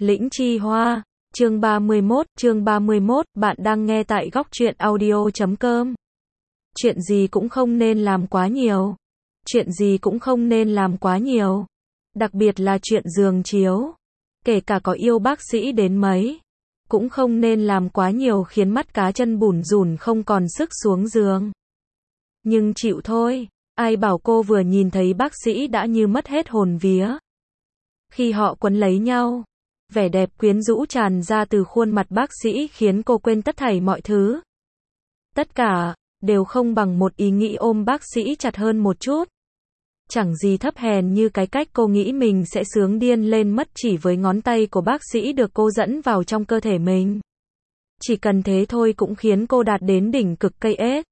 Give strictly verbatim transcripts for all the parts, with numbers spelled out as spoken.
Lĩnh Chi Hoa, chương ba mươi mốt, chương ba mươi mốt, bạn đang nghe tại góc truyện audio chấm com. Chuyện gì cũng không nên làm quá nhiều. Chuyện gì cũng không nên làm quá nhiều. Đặc biệt là chuyện giường chiếu. Kể cả có yêu bác sĩ đến mấy, cũng không nên làm quá nhiều khiến mắt cá chân bủn rủn không còn sức xuống giường. Nhưng chịu thôi, ai bảo cô vừa nhìn thấy bác sĩ đã như mất hết hồn vía. Khi họ quấn lấy nhau, vẻ đẹp quyến rũ tràn ra từ khuôn mặt bác sĩ khiến cô quên tất thảy mọi thứ. Tất cả, đều không bằng một ý nghĩ ôm bác sĩ chặt hơn một chút. Chẳng gì thấp hèn như cái cách cô nghĩ mình sẽ sướng điên lên mất chỉ với ngón tay của bác sĩ được cô dẫn vào trong cơ thể mình. Chỉ cần thế thôi cũng khiến cô đạt đến đỉnh cực cây ếch.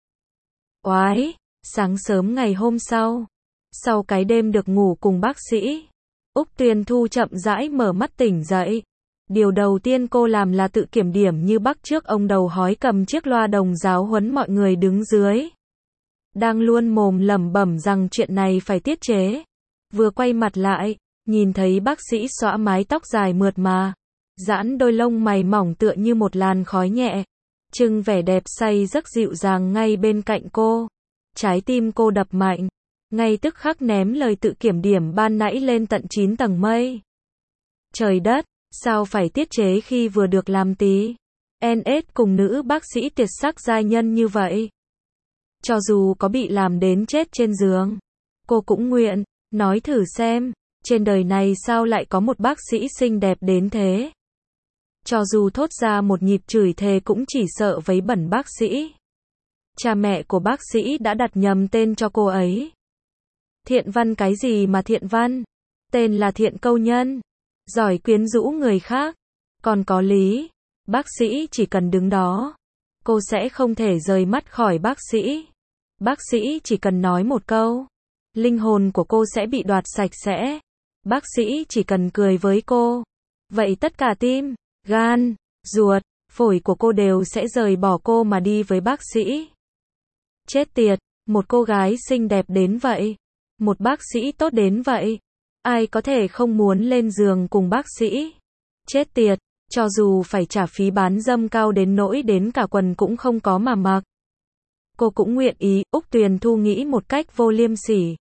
Oái, sáng sớm ngày hôm sau, sau cái đêm được ngủ cùng bác sĩ, Úc Tuyền Thu chậm rãi mở mắt tỉnh dậy. Điều đầu tiên cô làm là tự kiểm điểm như bắt chước ông đầu hói cầm chiếc loa đồng giáo huấn mọi người đứng dưới. Đang luôn mồm lẩm bẩm rằng chuyện này phải tiết chế. Vừa quay mặt lại, nhìn thấy bác sĩ xõa mái tóc dài mượt mà, giãn đôi lông mày mỏng tựa như một làn khói nhẹ, trưng vẻ đẹp say giấc dịu dàng ngay bên cạnh cô. Trái tim cô đập mạnh, ngay tức khắc ném lời tự kiểm điểm ban nãy lên tận chín tầng mây. Trời đất, sao phải tiết chế khi vừa được làm tí en ét cùng nữ bác sĩ tuyệt sắc giai nhân như vậy. Cho dù có bị làm đến chết trên giường, cô cũng nguyện. Nói thử xem, trên đời này sao lại có một bác sĩ xinh đẹp đến thế. Cho dù thốt ra một nhịp chửi thề cũng chỉ sợ vấy bẩn bác sĩ. Cha mẹ của bác sĩ đã đặt nhầm tên cho cô ấy. Thiện Văn cái gì mà Thiện Văn? Tên là Thiện Câu Nhân. Giỏi quyến rũ người khác. Còn có lý. Bác sĩ chỉ cần đứng đó, cô sẽ không thể rời mắt khỏi bác sĩ. Bác sĩ chỉ cần nói một câu, linh hồn của cô sẽ bị đoạt sạch sẽ. Bác sĩ chỉ cần cười với cô, vậy tất cả tim, gan, ruột, phổi của cô đều sẽ rời bỏ cô mà đi với bác sĩ. Chết tiệt, một cô gái xinh đẹp đến vậy, một bác sĩ tốt đến vậy, ai có thể không muốn lên giường cùng bác sĩ. Chết tiệt, cho dù phải trả phí bán dâm cao đến nỗi đến cả quần cũng không có mà mặc, cô cũng nguyện ý. Úc Tuyền Thu nghĩ một cách vô liêm sỉ.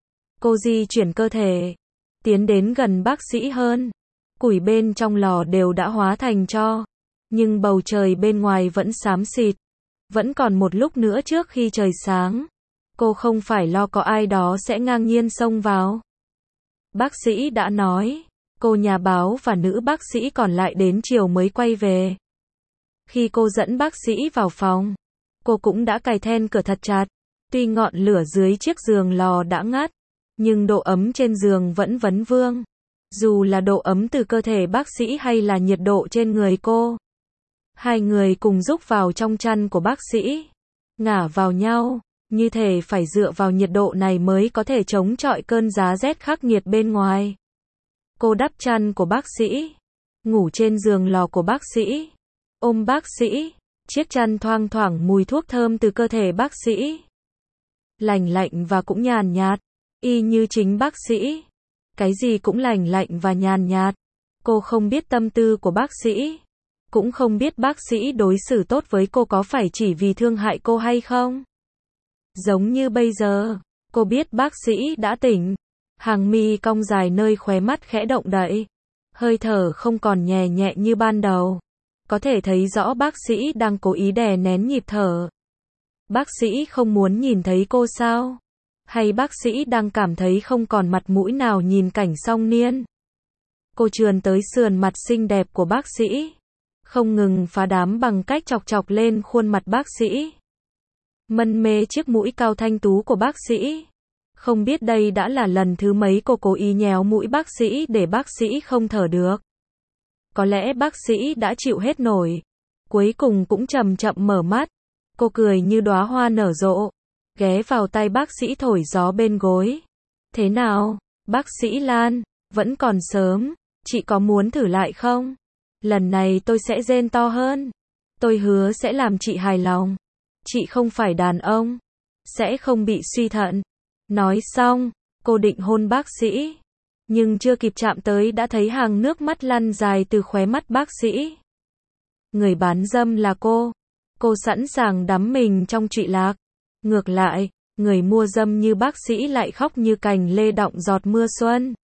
Cô di chuyển cơ thể, tiến đến gần bác sĩ hơn. Củi bên trong lò đều đã hóa thành tro, nhưng bầu trời bên ngoài vẫn xám xịt. Vẫn còn một lúc nữa trước khi trời sáng. Cô không phải lo có ai đó sẽ ngang nhiên xông vào. Bác sĩ đã nói, cô nhà báo và nữ bác sĩ còn lại đến chiều mới quay về. Khi cô dẫn bác sĩ vào phòng, cô cũng đã cài then cửa thật chặt. Tuy ngọn lửa dưới chiếc giường lò đã ngắt, nhưng độ ấm trên giường vẫn vấn vương. Dù là độ ấm từ cơ thể bác sĩ hay là nhiệt độ trên người cô. Hai người cùng rúc vào trong chăn của bác sĩ, ngả vào nhau, như thể phải dựa vào nhiệt độ này mới có thể chống chọi cơn giá rét khắc nghiệt bên ngoài. Cô đắp chăn của bác sĩ, ngủ trên giường lò của bác sĩ, ôm bác sĩ, chiếc chăn thoang thoảng mùi thuốc thơm từ cơ thể bác sĩ. Lành lạnh và cũng nhàn nhạt, y như chính bác sĩ. Cái gì cũng lành lạnh và nhàn nhạt. Cô không biết tâm tư của bác sĩ, cũng không biết bác sĩ đối xử tốt với cô có phải chỉ vì thương hại cô hay không. Giống như bây giờ, cô biết bác sĩ đã tỉnh. Hàng mi cong dài nơi khóe mắt khẽ động đậy. Hơi thở không còn nhẹ nhẹ như ban đầu. Có thể thấy rõ bác sĩ đang cố ý đè nén nhịp thở. Bác sĩ không muốn nhìn thấy cô sao? Hay bác sĩ đang cảm thấy không còn mặt mũi nào nhìn cảnh song niên? Cô trườn tới sườn mặt xinh đẹp của bác sĩ, không ngừng phá đám bằng cách chọc chọc lên khuôn mặt bác sĩ. Mân mê chiếc mũi cao thanh tú của bác sĩ. Không biết đây đã là lần thứ mấy cô cố ý nhéo mũi bác sĩ để bác sĩ không thở được. Có lẽ bác sĩ đã chịu hết nổi. Cuối cùng cũng chậm chậm mở mắt. Cô cười như đóa hoa nở rộ, ghé vào tay bác sĩ thổi gió bên gối. Thế nào, bác sĩ Lan, vẫn còn sớm, chị có muốn thử lại không? Lần này tôi sẽ rên to hơn. Tôi hứa sẽ làm chị hài lòng. Chị không phải đàn ông, sẽ không bị suy thận. Nói xong, cô định hôn bác sĩ. Nhưng chưa kịp chạm tới đã thấy hàng nước mắt lăn dài từ khóe mắt bác sĩ. Người bán dâm là cô. Cô sẵn sàng đắm mình trong trụy lạc. Ngược lại, người mua dâm như bác sĩ lại khóc như cành lê đọng giọt mưa xuân.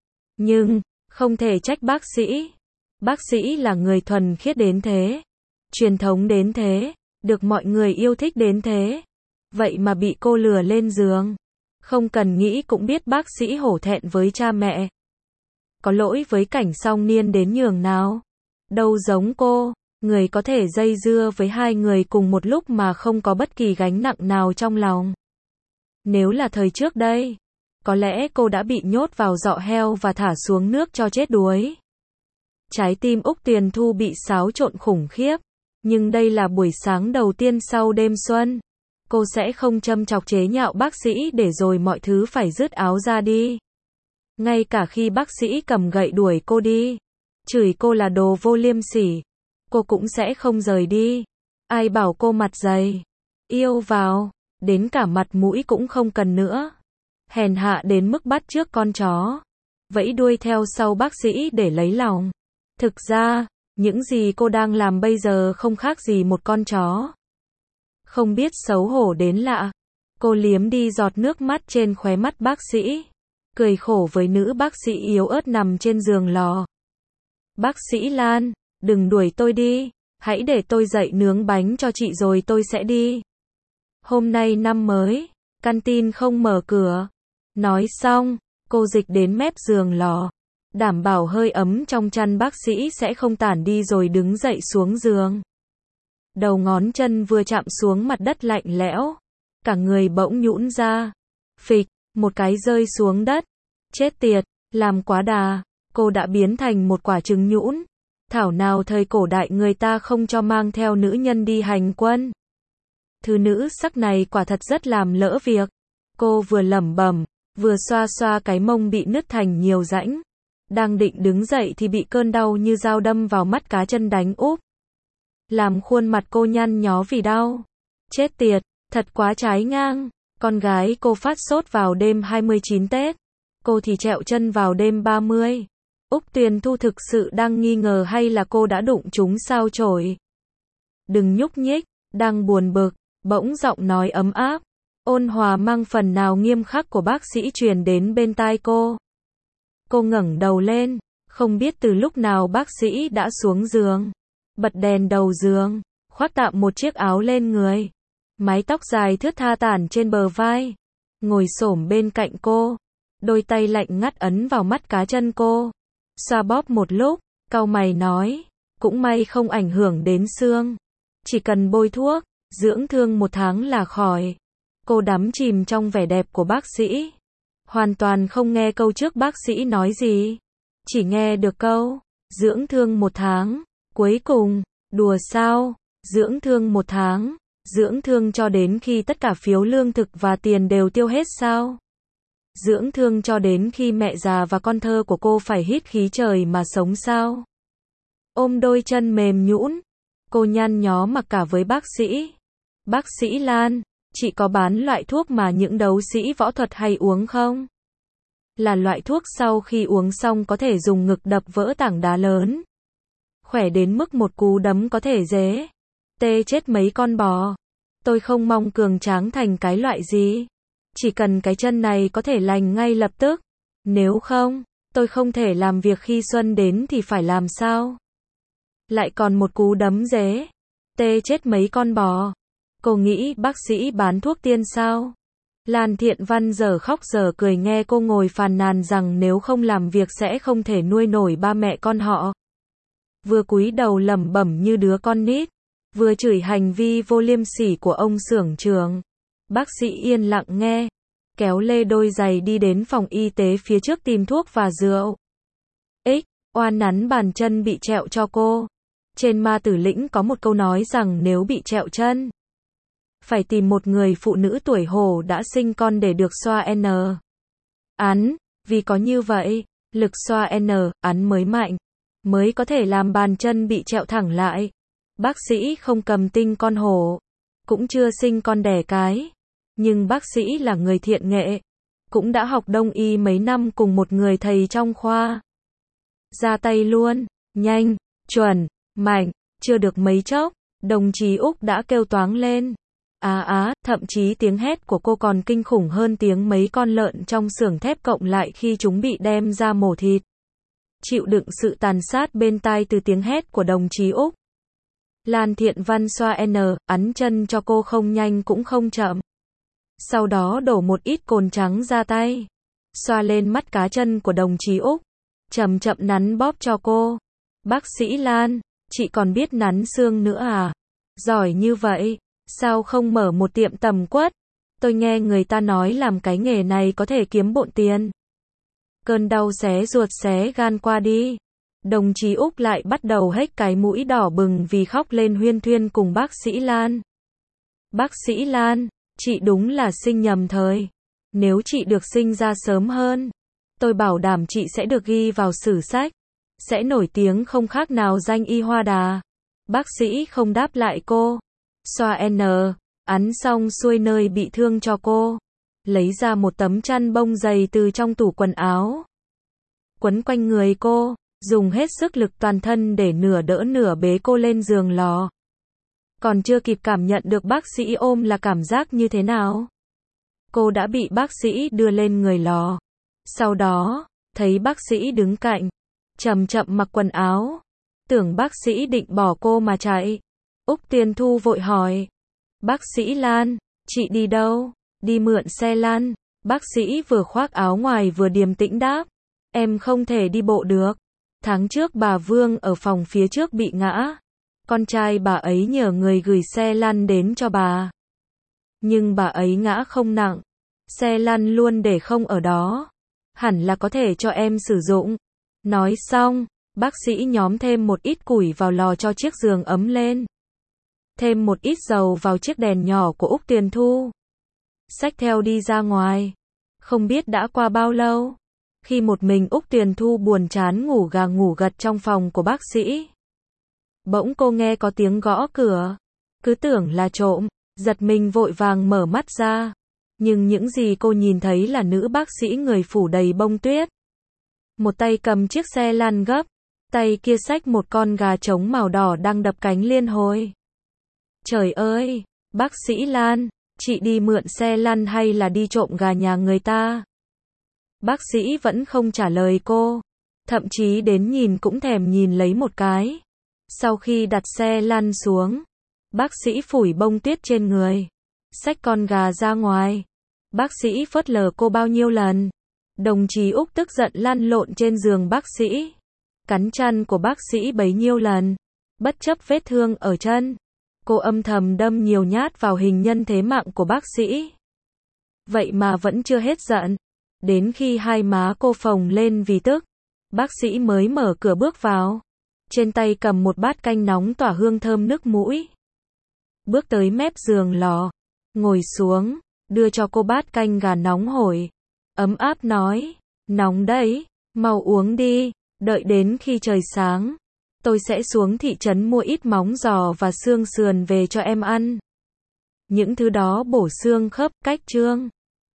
Nhưng, không thể trách bác sĩ. Bác sĩ là người thuần khiết đến thế. Truyền thống đến thế. Được mọi người yêu thích đến thế. Vậy mà bị cô lừa lên giường. Không cần nghĩ cũng biết bác sĩ hổ thẹn với cha mẹ. Có lỗi với cảnh song niên đến nhường nào. Đâu giống cô, người có thể dây dưa với hai người cùng một lúc mà không có bất kỳ gánh nặng nào trong lòng. Nếu là thời trước đây, có lẽ cô đã bị nhốt vào giọ heo và thả xuống nước cho chết đuối. Trái tim Úc Tuyền Thu bị xáo trộn khủng khiếp. Nhưng đây là buổi sáng đầu tiên sau đêm xuân. Cô sẽ không châm chọc chế nhạo bác sĩ để rồi mọi thứ phải rứt áo ra đi. Ngay cả khi bác sĩ cầm gậy đuổi cô đi, chửi cô là đồ vô liêm sỉ, cô cũng sẽ không rời đi. Ai bảo cô mặt dày, yêu vào, đến cả mặt mũi cũng không cần nữa. Hèn hạ đến mức bắt chước con chó, vẫy đuôi theo sau bác sĩ để lấy lòng. Thực ra, những gì cô đang làm bây giờ không khác gì một con chó. Không biết xấu hổ đến lạ. Cô liếm đi giọt nước mắt trên khóe mắt bác sĩ. Cười khổ với nữ bác sĩ yếu ớt nằm trên giường lò. Bác sĩ Lan, đừng đuổi tôi đi. Hãy để tôi dậy nướng bánh cho chị rồi tôi sẽ đi. Hôm nay năm mới, canteen không mở cửa. Nói xong, cô dịch đến mép giường lò. Đảm bảo hơi ấm trong chăn bác sĩ sẽ không tản đi rồi đứng dậy xuống giường. Đầu ngón chân vừa chạm xuống mặt đất lạnh lẽo. Cả người bỗng nhũn ra. Phịch, một cái rơi xuống đất. Chết tiệt, làm quá đà. Cô đã biến thành một quả trứng nhũn. Thảo nào thời cổ đại người ta không cho mang theo nữ nhân đi hành quân. Thứ nữ sắc này quả thật rất làm lỡ việc. Cô vừa lẩm bẩm, vừa xoa xoa cái mông bị nứt thành nhiều rãnh. Đang định đứng dậy thì bị cơn đau như dao đâm vào mắt cá chân đánh úp. Làm khuôn mặt cô nhăn nhó vì đau. Chết tiệt, thật quá trái ngang. Con gái cô phát sốt vào đêm hai mươi chín Tết. Cô thì trẹo chân vào đêm ba mươi. Úc Tuyền Thu thực sự đang nghi ngờ hay là cô đã đụng trúng sao chổi. Đừng nhúc nhích, đang buồn bực, bỗng giọng nói ấm áp, ôn hòa mang phần nào nghiêm khắc của bác sĩ truyền đến bên tai cô. Cô ngẩng đầu lên, không biết từ lúc nào bác sĩ đã xuống giường. Bật đèn đầu giường, khoác tạm một chiếc áo lên người. Mái tóc dài thướt tha tản trên bờ vai. Ngồi xổm bên cạnh cô. Đôi tay lạnh ngắt ấn vào mắt cá chân cô. Xoa bóp một lúc, cau mày nói. Cũng may không ảnh hưởng đến xương. Chỉ cần bôi thuốc, dưỡng thương một tháng là khỏi. Cô đắm chìm trong vẻ đẹp của bác sĩ. Hoàn toàn không nghe câu trước bác sĩ nói gì. Chỉ nghe được câu, dưỡng thương một tháng. Cuối cùng, đùa sao, dưỡng thương một tháng. Dưỡng thương cho đến khi tất cả phiếu lương thực và tiền đều tiêu hết sao? Dưỡng thương cho đến khi mẹ già và con thơ của cô phải hít khí trời mà sống sao? Ôm đôi chân mềm nhũn, cô nhăn nhó mặc cả với bác sĩ. Bác sĩ Lan, chị có bán loại thuốc mà những đấu sĩ võ thuật hay uống không? Là loại thuốc sau khi uống xong có thể dùng ngực đập vỡ tảng đá lớn. Khỏe đến mức một cú đấm có thể dế. Tê chết mấy con bò. Tôi không mong cường tráng thành cái loại gì. Chỉ cần cái chân này có thể lành ngay lập tức. Nếu không, tôi không thể làm việc khi xuân đến thì phải làm sao? Lại còn một cú đấm dế. Tê chết mấy con bò. Cô nghĩ bác sĩ bán thuốc tiên sao? Lan Thiện Văn giờ khóc giờ cười nghe cô ngồi phàn nàn rằng nếu không làm việc sẽ không thể nuôi nổi ba mẹ con họ. Vừa cúi đầu lẩm bẩm như đứa con nít, vừa chửi hành vi vô liêm sỉ của ông xưởng trưởng. Bác sĩ yên lặng nghe, kéo lê đôi giày đi đến phòng y tế phía trước tìm thuốc và rượu. Ích, oan nắn bàn chân bị trẹo cho cô. Trên Ma Tử Lĩnh có một câu nói rằng nếu bị trẹo chân, phải tìm một người phụ nữ tuổi hổ đã sinh con để được xoa N. Án, vì có như vậy, lực xoa N. Án mới mạnh, mới có thể làm bàn chân bị trẹo thẳng lại. Bác sĩ không cầm tinh con hổ, cũng chưa sinh con đẻ cái. Nhưng bác sĩ là người thiện nghệ. cũng đã học đông y mấy năm cùng một người thầy trong khoa. Ra tay luôn, nhanh, chuẩn, mạnh, chưa được mấy chốc, đồng chí Úc đã kêu toáng lên. Á á, thậm chí tiếng hét của cô còn kinh khủng hơn tiếng mấy con lợn trong xưởng thép cộng lại khi chúng bị đem ra mổ thịt. Chịu đựng sự tàn sát bên tai từ tiếng hét của đồng chí Úc. Lan Thiện Văn xoa n, ấn chân cho cô không nhanh cũng không chậm. Sau đó đổ một ít cồn trắng ra tay. Xoa lên mắt cá chân của đồng chí Úc. Chậm chậm nắn bóp cho cô. Bác sĩ Lan, chị còn biết nắn xương nữa à? Giỏi như vậy, sao không mở một tiệm tầm quất? Tôi nghe người ta nói làm cái nghề này có thể kiếm bộn tiền. Cơn đau xé ruột xé gan qua đi. Đồng chí Úc lại bắt đầu hếch cái mũi đỏ bừng vì khóc lên huyên thuyên cùng bác sĩ Lan. Bác sĩ Lan, chị đúng là sinh nhầm thời. Nếu chị được sinh ra sớm hơn, tôi bảo đảm chị sẽ được ghi vào sử sách. Sẽ nổi tiếng không khác nào danh y Hoa Đà. Bác sĩ không đáp lại cô. Xoa n, ấn xong xuôi nơi bị thương cho cô. Lấy ra một tấm chăn bông dày từ trong tủ quần áo. Quấn quanh người cô, dùng hết sức lực toàn thân để nửa đỡ nửa bế cô lên giường lò. Còn chưa kịp cảm nhận được bác sĩ ôm là cảm giác như thế nào. Cô đã bị bác sĩ đưa lên người lò. Sau đó, thấy bác sĩ đứng cạnh, chậm chậm mặc quần áo. Tưởng bác sĩ định bỏ cô mà chạy. Úc Tiền Thu vội hỏi. Bác sĩ Lan, chị đi đâu? Đi mượn xe lăn. Bác sĩ vừa khoác áo ngoài vừa điềm tĩnh đáp. Em không thể đi bộ được. Tháng trước bà Vương ở phòng phía trước bị ngã. Con trai bà ấy nhờ người gửi xe lăn đến cho bà. Nhưng bà ấy ngã không nặng. Xe lăn luôn để không ở đó. Hẳn là có thể cho em sử dụng. Nói xong, bác sĩ nhóm thêm một ít củi vào lò cho chiếc giường ấm lên. Thêm một ít dầu vào chiếc đèn nhỏ của Úc Tiền Thu. Xách theo đi ra ngoài. Không biết đã qua bao lâu. Khi một mình Úc Tiền Thu buồn chán ngủ gà ngủ gật trong phòng của bác sĩ. Bỗng cô nghe có tiếng gõ cửa. Cứ tưởng là trộm, giật mình vội vàng mở mắt ra. Nhưng những gì cô nhìn thấy là nữ bác sĩ người phủ đầy bông tuyết. Một tay cầm chiếc xe lăn gấp, tay kia xách một con gà trống màu đỏ đang đập cánh liên hồi. Trời ơi, bác sĩ Lan, chị đi mượn xe lăn hay là đi trộm gà nhà người ta? Bác sĩ vẫn không trả lời cô, thậm chí đến nhìn cũng thèm nhìn lấy một cái. Sau khi đặt xe lăn xuống, bác sĩ phủi bông tuyết trên người, xách con gà ra ngoài. Bác sĩ phớt lờ cô bao nhiêu lần. Đồng chí Úc tức giận lăn lộn trên giường bác sĩ, cắn chân của bác sĩ bấy nhiêu lần. Bất chấp vết thương ở chân, cô âm thầm đâm nhiều nhát vào hình nhân thế mạng của bác sĩ. Vậy mà vẫn chưa hết giận. Đến khi hai má cô phồng lên vì tức, bác sĩ mới mở cửa bước vào. Trên tay cầm một bát canh nóng tỏa hương thơm nước mũi. Bước tới mép giường lò, ngồi xuống, đưa cho cô bát canh gà nóng hổi. Ấm áp nói, nóng đấy, mau uống đi, đợi đến khi trời sáng. Tôi sẽ xuống thị trấn mua ít móng giò và xương sườn về cho em ăn. Những thứ đó bổ xương khớp, cách trương.